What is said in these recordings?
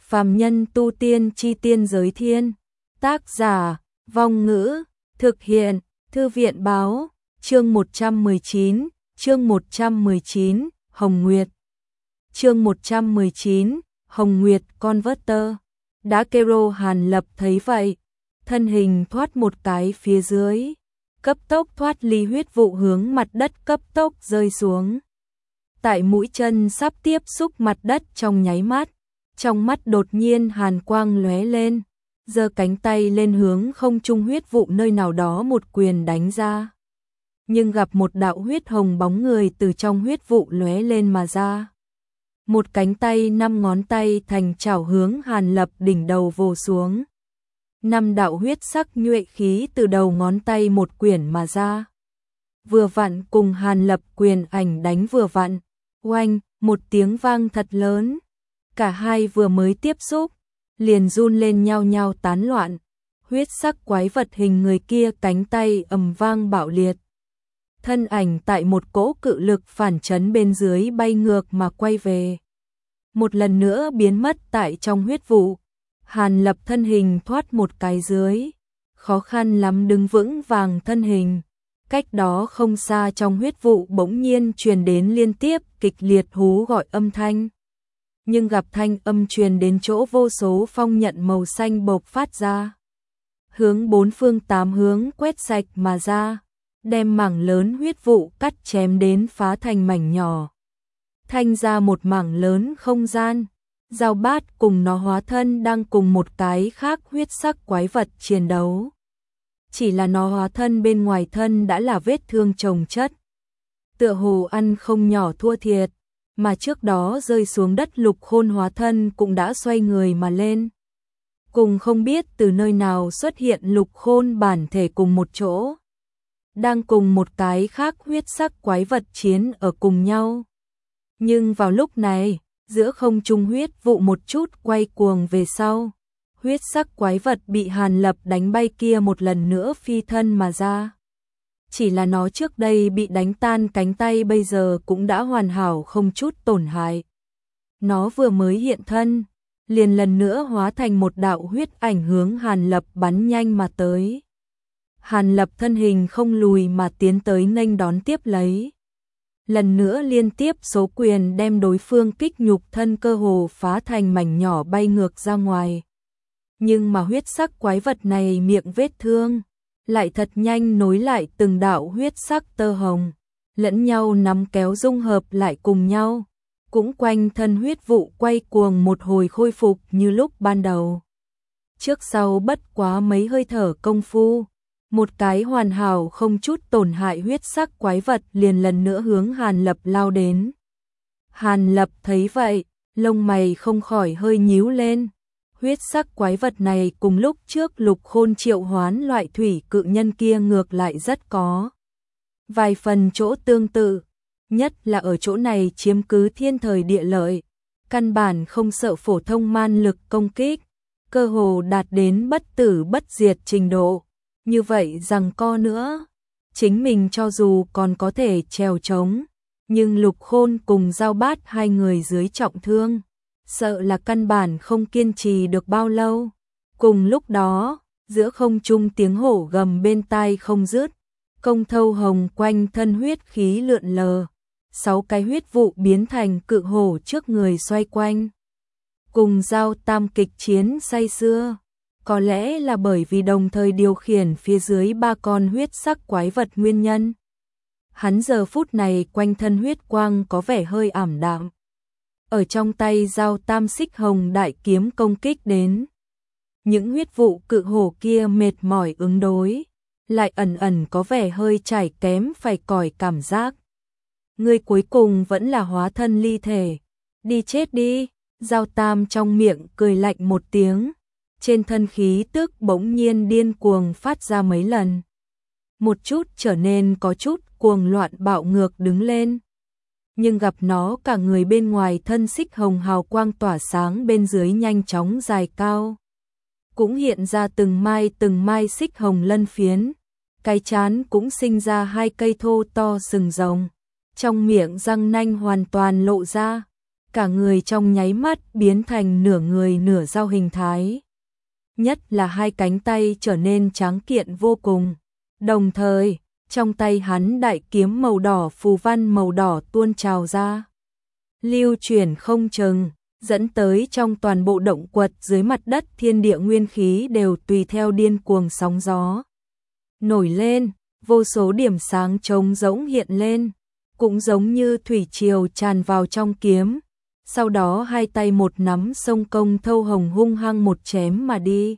Phàm nhân tu tiên chi tiên giới thiên. Tác giả, Vong Ngữ, thực hiện, Thư viện báo, chương 119, Hồng Nguyệt. Chương 119, Hồng Nguyệt Converter. Đã kêu Hàn Lập thấy vậy, thân hình thoát một cái phía dưới, cấp tốc thoát ly huyết vụ hướng mặt đất cấp tốc rơi xuống. Tại mũi chân sắp tiếp xúc mặt đất trong nháy mắt, trong mắt đột nhiên hàn quang lóe lên, giơ cánh tay lên hướng không trung huyết vụ nơi nào đó một quyền đánh ra. Nhưng gặp một đạo huyết hồng bóng người từ trong huyết vụ lóe lên mà ra. Một cánh tay 5 ngón tay thành chảo hướng Hàn Lập đỉnh đầu vồ xuống. 5 đạo huyết sắc nhuệ khí từ đầu ngón tay một quyển mà ra. Vừa vặn cùng Hàn Lập quyền ảnh đánh vừa vặn, oanh, một tiếng vang thật lớn. Cả hai vừa mới tiếp xúc, liền run lên nhao nhao tán loạn. Huyết sắc quái vật hình người kia cánh tay ầm vang bạo liệt. Thân ảnh tại một cỗ cự lực phản chấn bên dưới bay ngược mà quay về. Một lần nữa biến mất tại trong huyết vụ. Hàn Lập thân hình thoát một cái dưới, khó khăn lắm đứng vững vàng thân hình. Cách đó không xa trong huyết vụ bỗng nhiên truyền đến liên tiếp kịch liệt hú gọi âm thanh. Nhưng gặp thanh âm truyền đến chỗ vô số phong nhận màu xanh bộc phát ra. Hướng bốn phương tám hướng quét sạch mà ra, đem mảng lớn huyết vụ cắt chém đến phá thành mảnh nhỏ. Thanh ra một mảng lớn không gian, Giao Bát cùng nó hóa thân đang cùng một cái khác huyết sắc quái vật chiến đấu. Chỉ là nó hóa thân bên ngoài thân đã là vết thương chồng chất. Tựa hồ ăn không nhỏ thua thiệt, mà trước đó rơi xuống đất Lục Khôn hóa thân cũng đã xoay người mà lên. Cùng không biết từ nơi nào xuất hiện Lục Khôn bản thể cùng một chỗ. Đang cùng một cái khác huyết sắc quái vật chiến ở cùng nhau. Nhưng vào lúc này, giữa không trung huyết vụ một chút quay cuồng về sau. Huyết sắc quái vật bị Hàn Lập đánh bay kia một lần nữa phi thân mà ra. Chỉ là nó trước đây bị đánh tan cánh tay bây giờ cũng đã hoàn hảo không chút tổn hại. Nó vừa mới hiện thân, liền lần nữa hóa thành một đạo huyết ảnh hướng Hàn Lập bắn nhanh mà tới. Hàn Lập thân hình không lùi mà tiến tới nghênh đón tiếp lấy. Lần nữa liên tiếp số quyền đem đối phương kích nhục thân cơ hồ phá thành mảnh nhỏ bay ngược ra ngoài. Nhưng mà huyết sắc quái vật này miệng vết thương, lại thật nhanh nối lại từng đạo huyết sắc tơ hồng, lẫn nhau nắm kéo dung hợp lại cùng nhau, cũng quanh thân huyết vụ quay cuồng một hồi khôi phục như lúc ban đầu. Trước sau bất quá mấy hơi thở công phu, một cái hoàn hảo không chút tổn hại huyết sắc quái vật liền lần nữa hướng Hàn Lập lao đến. Hàn Lập thấy vậy, lông mày không khỏi hơi nhíu lên. Huyết sắc quái vật này cùng lúc trước Lục Khôn triệu hoán loại thủy cự nhân kia ngược lại rất có vài phần chỗ tương tự, nhất là ở chỗ này chiếm cứ thiên thời địa lợi, căn bản không sợ phổ thông man lực công kích, cơ hồ đạt đến bất tử bất diệt trình độ. Như vậy rằng co nữa, chính mình cho dù còn có thể trèo trống, nhưng Lục Khôn cùng Giao Bát hai người dưới trọng thương, sợ là căn bản không kiên trì được bao lâu. Cùng lúc đó, giữa không trung tiếng hổ gầm bên tai không dứt, công thâu hồng quanh thân huyết khí lượn lờ, 6 cái huyết vụ biến thành cự hổ trước người xoay quanh. Cùng Giao Tam kịch chiến say sưa, có lẽ là bởi vì đồng thời điều khiển phía dưới 3 con huyết sắc quái vật nguyên nhân. Hắn giờ phút này quanh thân huyết quang có vẻ hơi ảm đạm. Ở trong tay Giao Tam xích hồng đại kiếm công kích đến. Những huyết vụ cự hổ kia mệt mỏi ứng đối, lại ẩn ẩn có vẻ hơi chảy kém phải cỏi cảm giác. Người cuối cùng vẫn là hóa thân ly thể. Đi chết đi, Giao Tam trong miệng cười lạnh một tiếng. Trên thân khí tức bỗng nhiên điên cuồng phát ra mấy lần. Một chút trở nên có chút cuồng loạn bạo ngược đứng lên. Nhưng gặp nó cả người bên ngoài thân xích hồng hào quang tỏa sáng bên dưới nhanh chóng dài cao. Cũng hiện ra từng mai xích hồng lân phiến. Cái trán cũng sinh ra 2 cây thô to sừng rồng. Trong miệng răng nanh hoàn toàn lộ ra. cả người trong nháy mắt biến thành nửa người nửa dao hình thái. Nhất là hai cánh tay trở nên tráng kiện vô cùng. Đồng thời, trong tay hắn đại kiếm màu đỏ phù văn màu đỏ tuôn trào ra. Lưu chuyển không chừng, dẫn tới trong toàn bộ động quật dưới mặt đất thiên địa nguyên khí đều tùy theo điên cuồng sóng gió. Nổi lên, vô số điểm sáng trống rỗng hiện lên, cũng giống như thủy triều tràn vào trong kiếm. Sau đó hai tay một nắm sông công thâu hồng hung hăng một chém mà đi.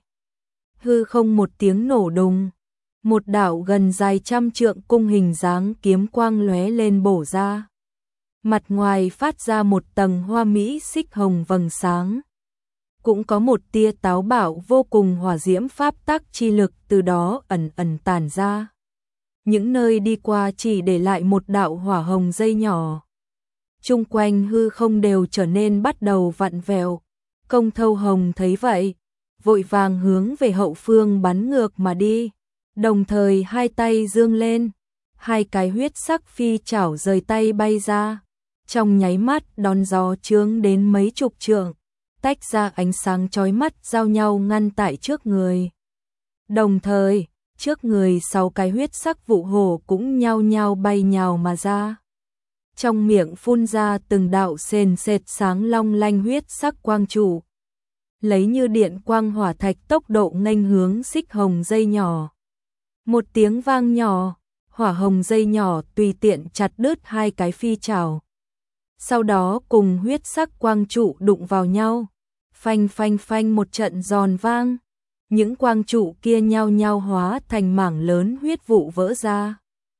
Hư không một tiếng nổ đùng, một đạo gần dài trăm trượng cung hình dáng kiếm quang lóe lên bổ ra. Mặt ngoài phát ra một tầng hoa mỹ xích hồng vầng sáng. Cũng có một tia táo bạo vô cùng hỏa diễm pháp tắc chi lực từ đó ẩn ẩn tản ra. Những nơi đi qua chỉ để lại một đạo hỏa hồng dây nhỏ. Chung quanh hư không đều trở nên bắt đầu vặn vẹo. Công thâu hồng thấy vậy, vội vàng hướng về hậu phương bắn ngược mà đi. Đồng thời hai tay dương lên, hai cái huyết sắc phi chảo rời tay bay ra. Trong nháy mắt đón gió chướng đến mấy chục trượng, tách ra ánh sáng chói mắt giao nhau ngăn tại trước người. Đồng thời, trước người 6 cái huyết sắc vụ hổ cũng nhao nhao bay nhào mà ra. Trong miệng phun ra từng đạo sền sệt sáng long lanh huyết sắc quang trụ. Lấy như điện quang hỏa thạch tốc độ nghênh hướng xích hồng dây nhỏ. Một tiếng vang nhỏ, hỏa hồng dây nhỏ tùy tiện chặt đứt hai cái phi chảo. Sau đó cùng huyết sắc quang trụ đụng vào nhau, phanh phanh phanh một trận giòn vang. Những quang trụ kia nhao nhao hóa thành mảng lớn huyết vụ vỡ ra.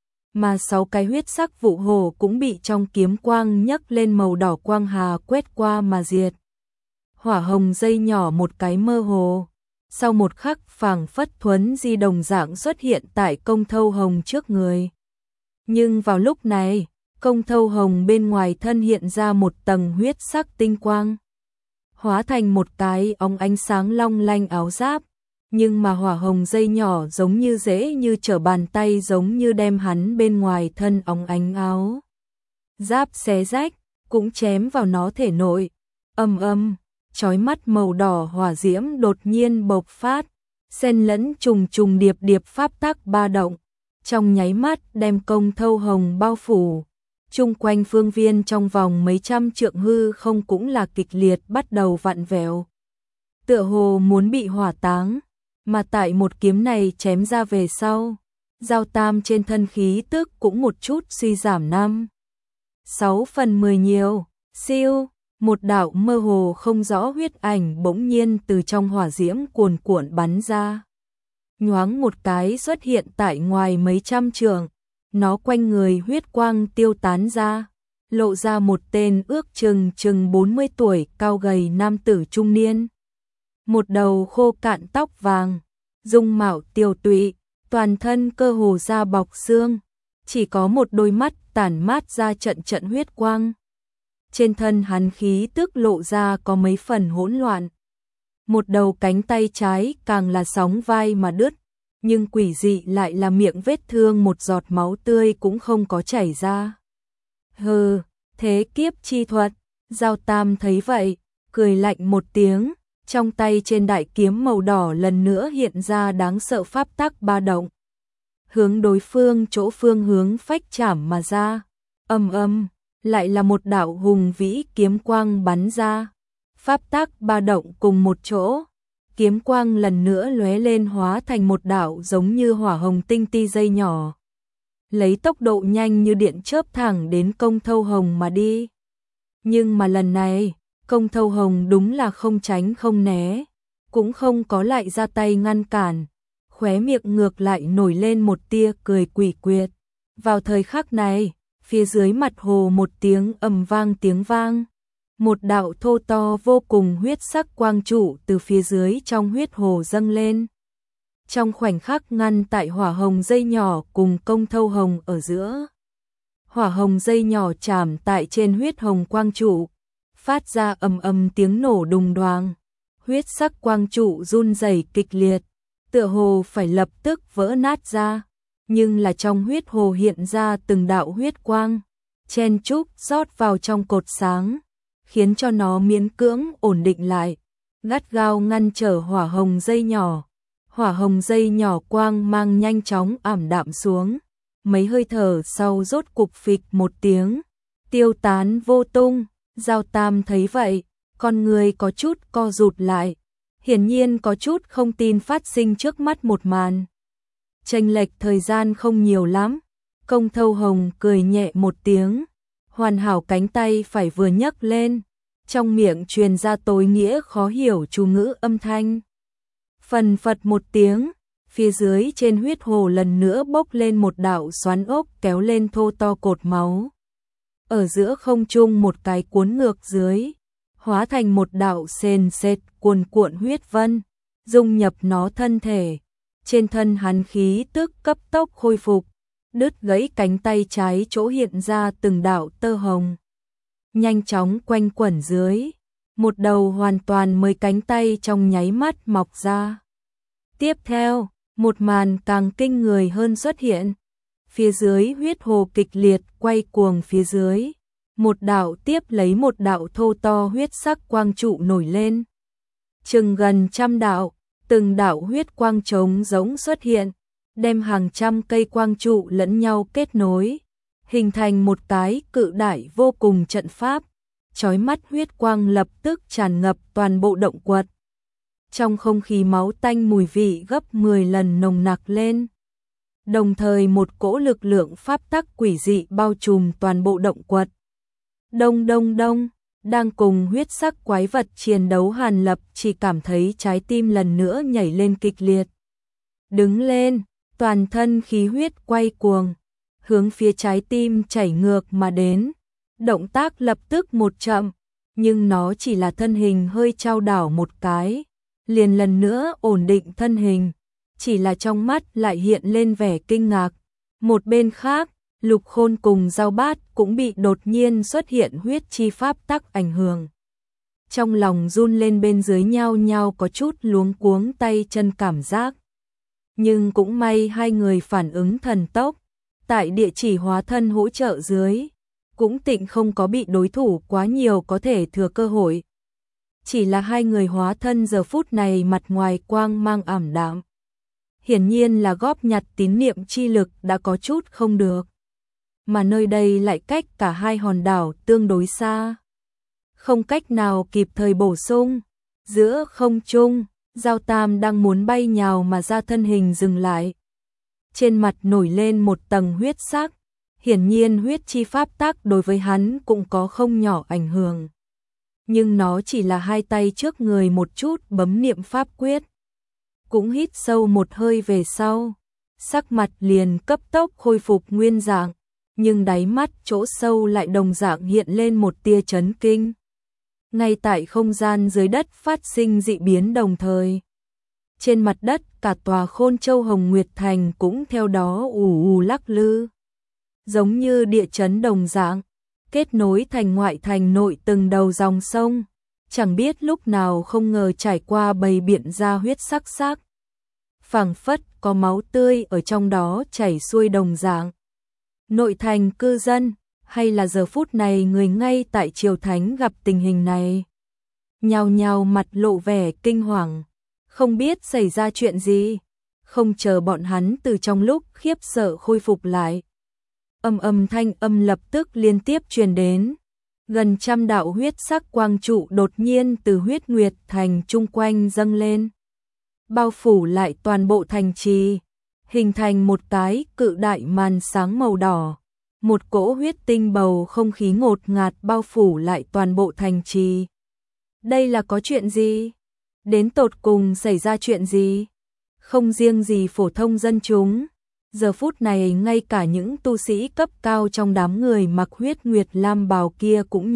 Mà 6 cái huyết sắc vụ hồ cũng bị trong kiếm quang nhấc lên màu đỏ quang hà quét qua mà diệt. Hỏa hồng dây nhỏ một cái mơ hồ. Sau một khắc phảng phất thuấn di đồng dạng xuất hiện tại công thâu hồng trước người. Nhưng vào lúc này, công thâu hồng bên ngoài thân hiện ra một tầng huyết sắc tinh quang. Hóa thành một cái óng ánh sáng long lanh áo giáp. Nhưng mà hỏa hồng dây nhỏ giống như dễ như trở bàn tay giống như đem hắn bên ngoài thân óng ánh áo giáp xé rách, cũng chém vào nó thể nội. Ầm ầm, chói mắt màu đỏ hỏa diễm đột nhiên bộc phát, xen lẫn trùng trùng điệp điệp pháp tắc ba động, trong nháy mắt đem công thâu hồng bao phủ. Chung quanh phương viên trong vòng mấy trăm trượng hư không cũng là kịch liệt bắt đầu vặn vẹo. Tựa hồ muốn bị hỏa táng. Mà tại một kiếm này chém ra về sau, Giao Tam trên thân khí tức cũng một chút suy giảm 5/6 nhiều. Siêu, một đạo mơ hồ không rõ huyết ảnh bỗng nhiên từ trong hỏa diễm cuồn cuộn bắn ra. Nhoáng một cái xuất hiện tại ngoài mấy trăm trượng, nó quanh người huyết quang tiêu tán ra, lộ ra một tên ước chừng 40 tuổi cao gầy nam tử trung niên. Một đầu khô cạn tóc vàng, dung mạo tiều tụy, toàn thân cơ hồ da bọc xương, chỉ có một đôi mắt tản mát ra trận trận huyết quang. Trên thân hắn khí tức lộ ra có mấy phần hỗn loạn. Một đầu cánh tay trái càng là sóng vai mà đứt, nhưng quỷ dị lại là miệng vết thương một giọt máu tươi cũng không có chảy ra. Hừ, thế kiếp chi thuật. Giao Tam thấy vậy, cười lạnh một tiếng. Trong tay trên đại kiếm màu đỏ lần nữa hiện ra đáng sợ pháp tắc ba động. Hướng đối phương chỗ phương hướng phách chảm mà ra. Ầm ầm, lại là một đạo hùng vĩ kiếm quang bắn ra. Pháp tắc ba động cùng một chỗ. Kiếm quang lần nữa lóe lên hóa thành một đạo giống như hỏa hồng tinh ti dây nhỏ. Lấy tốc độ nhanh như điện chớp thẳng đến công thâu hồng mà đi. Nhưng mà lần này, công thâu hồng đúng là không tránh không né, cũng không có lại ra tay ngăn cản, khóe miệng ngược lại nổi lên một tia cười quỷ quyệt. Vào thời khắc này, phía dưới mặt hồ một tiếng ầm vang tiếng vang, một đạo thô to vô cùng huyết sắc quang trụ từ phía dưới trong huyết hồ dâng lên. Trong khoảnh khắc ngăn tại hỏa hồng dây nhỏ cùng công thâu hồng ở giữa. Hỏa hồng dây nhỏ chạm tại trên huyết hồng quang trụ, phát ra ầm ầm tiếng nổ đùng đoàng, huyết sắc quang trụ run rẩy kịch liệt, tựa hồ phải lập tức vỡ nát ra, nhưng là trong huyết hồ hiện ra từng đạo huyết quang, chen chúc rót vào trong cột sáng, khiến cho nó miễn cưỡng ổn định lại, gắt gao ngăn trở hỏa hồng dây nhỏ. Hỏa hồng dây nhỏ quang mang nhanh chóng ảm đạm xuống, mấy hơi thở sau rốt cục phịch một tiếng, tiêu tán vô tung. Giao Tam thấy vậy, con người có chút co rụt lại, hiển nhiên có chút không tin phát sinh trước mắt một màn. Chênh lệch thời gian không nhiều lắm, Công Thâu Hồng cười nhẹ một tiếng, hoàn hảo cánh tay phải vừa nhấc lên, trong miệng truyền ra tối nghĩa khó hiểu chú ngữ âm thanh. Phần phật một tiếng, phía dưới trên huyết hồ lần nữa bốc lên một đạo xoắn ốc kéo lên thô to cột máu. Ở giữa không trung một cái cuốn ngược dưới, hóa thành một đạo sền sệt cuồn cuộn huyết vân, dung nhập nó thân thể. Trên thân hắn khí tức cấp tốc khôi phục, đứt gãy cánh tay trái chỗ hiện ra từng đạo tơ hồng. Nhanh chóng quanh quẩn dưới, một đầu hoàn toàn mới cánh tay trong nháy mắt mọc ra. Tiếp theo, một màn càng kinh người hơn xuất hiện. Phía dưới huyết hồ kịch liệt quay cuồng phía dưới, một đạo tiếp lấy một đạo thô to huyết sắc quang trụ nổi lên. Chừng gần 100 đạo, từng đạo huyết quang trống giống xuất hiện, đem hàng trăm cây quang trụ lẫn nhau kết nối, hình thành một cái cự đại vô cùng trận pháp. Chói mắt huyết quang lập tức tràn ngập toàn bộ động quật. Trong không khí máu tanh mùi vị gấp 10 lần nồng nặc lên. Đồng thời một cỗ lực lượng pháp tắc quỷ dị bao trùm toàn bộ động quật. Đông đông đông, đang cùng huyết sắc quái vật chiến đấu Hàn Lập chỉ cảm thấy trái tim lần nữa nhảy lên kịch liệt. Đứng lên, toàn thân khí huyết quay cuồng, hướng phía trái tim chảy ngược mà đến. Động tác lập tức một chậm, nhưng nó chỉ là thân hình hơi chao đảo một cái, liền lần nữa ổn định thân hình, chỉ là trong mắt lại hiện lên vẻ kinh ngạc. Một bên khác, Lục Khôn cùng Giao Bát cũng bị đột nhiên xuất hiện huyết chi pháp tắc ảnh hưởng. Trong lòng run lên bên dưới nhao nhao có chút luống cuống tay chân cảm giác. Nhưng cũng may hai người phản ứng thần tốc, tại địa chỉ hóa thân hỗ trợ dưới, cũng tịnh không có bị đối thủ quá nhiều có thể thừa cơ hội. Chỉ là hai người hóa thân giờ phút này mặt ngoài quang mang ảm đạm. Hiển nhiên là góp nhặt tín niệm chi lực đã có chút không được. Mà nơi đây lại cách cả hai hòn đảo tương đối xa. Không cách nào kịp thời bổ sung. Giữa không trung, Giao Tam đang muốn bay nhào mà ra thân hình dừng lại. Trên mặt nổi lên một tầng huyết sắc. Hiển nhiên huyết chi pháp tắc đối với hắn cũng có không nhỏ ảnh hưởng. Nhưng nó chỉ là hai tay trước người một chút bấm niệm pháp quyết. Cũng hít sâu một hơi về sau, sắc mặt liền cấp tốc khôi phục nguyên dạng, nhưng đáy mắt chỗ sâu lại đồng dạng hiện lên một tia chấn kinh. Ngay tại không gian dưới đất phát sinh dị biến đồng thời. Trên mặt đất cả tòa Khôn Châu Hồng Nguyệt Thành cũng theo đó ù ù lắc lư. Giống như địa chấn đồng dạng, kết nối thành ngoại thành nội từng đầu dòng sông, chẳng biết lúc nào không ngờ trải qua bầy biển ra huyết sắc sắc. Phảng phất có máu tươi ở trong đó chảy xuôi đồng dạng. Nội thành cư dân, hay là giờ phút này người ngay tại triều thánh gặp tình hình này. Nhao nhao mặt lộ vẻ kinh hoàng, không biết xảy ra chuyện gì, không chờ bọn hắn từ trong lúc khiếp sợ khôi phục lại. Thanh âm lập tức liên tiếp truyền đến. Gần 100 đạo huyết sắc quang trụ đột nhiên từ huyết nguyệt thành chung quanh dâng lên, bao phủ lại toàn bộ thành trì, hình thành một cái cự đại màn sáng màu đỏ. Một cỗ huyết tinh bầu không khí ngột ngạt bao phủ lại toàn bộ thành trì. Đây là có chuyện gì? Đến tột cùng xảy ra chuyện gì? Không riêng gì phổ thông dân chúng. Giờ phút này ngay cả những tu sĩ cấp cao trong đám người mặc huyết nguyệt lam bào kia cũng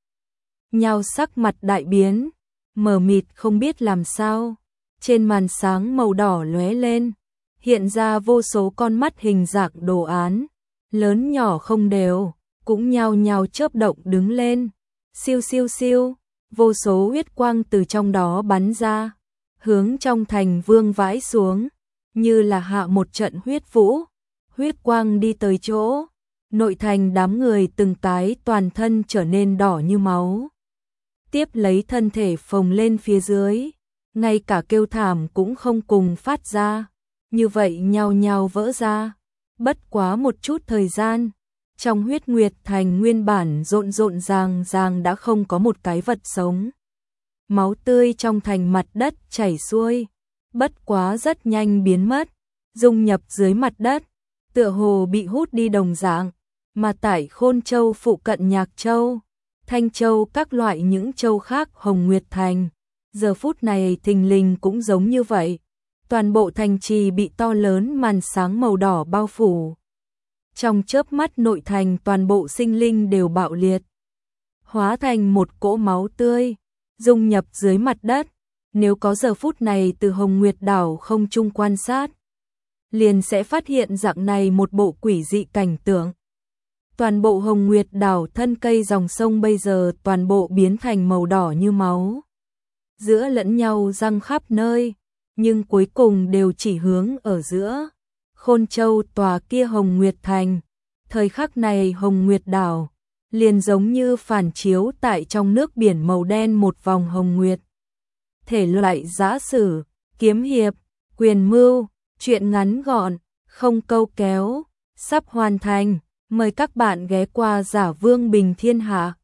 nhao sắc mặt đại biến, mờ mịt không biết làm sao. Trên màn sáng màu đỏ lóe lên, hiện ra vô số con mắt hình dạng đồ án, lớn nhỏ không đều, cũng nhao chớp động đứng lên. Siêu siêu siêu, vô số huyết quang từ trong đó bắn ra, hướng trong thành vương vãi xuống. Như là hạ một trận huyết vũ, huyết quang đi tới chỗ, nội thành đám người từng cái toàn thân trở nên đỏ như máu. tiếp lấy thân thể phồng lên phía dưới, ngay cả kêu thảm cũng không cùng phát ra, như vậy nhao nhao vỡ ra. Bất quá một chút thời gian, trong huyết nguyệt thành nguyên bản rộn rộn ràng ràng đã không có một cái vật sống. Máu tươi trong thành mặt đất chảy xuôi, bất quá rất nhanh biến mất, dung nhập dưới mặt đất, tựa hồ bị hút đi đồng dạng, mà tại Khôn Châu phụ cận Nhạc Châu, Thanh Châu các loại những châu khác Hồng Nguyệt Thành, giờ phút này thình lình cũng giống như vậy. Toàn bộ thành trì bị to lớn màn sáng màu đỏ bao phủ. Trong chớp mắt nội thành toàn bộ sinh linh đều bạo liệt, hóa thành một cỗ máu tươi, dung nhập dưới mặt đất. Nếu có giờ phút này từ Hồng Nguyệt đảo không trung quan sát, liền sẽ phát hiện dạng này một bộ quỷ dị cảnh tượng. Toàn bộ Hồng Nguyệt đảo thân cây dòng sông bây giờ toàn bộ biến thành màu đỏ như máu, giữa lẫn nhau răng khắp nơi, nhưng cuối cùng đều chỉ hướng ở giữa Khôn Châu tòa kia Hồng Nguyệt Thành. Thời khắc này Hồng Nguyệt đảo liền giống như phản chiếu tại trong nước biển màu đen một vòng hồng nguyệt. Thể loại giã sử, kiếm hiệp, quyền mưu, truyện ngắn gọn, không câu kéo, sắp hoàn thành. Mời các bạn ghé qua Giả Vương Bình Thiên Hạ.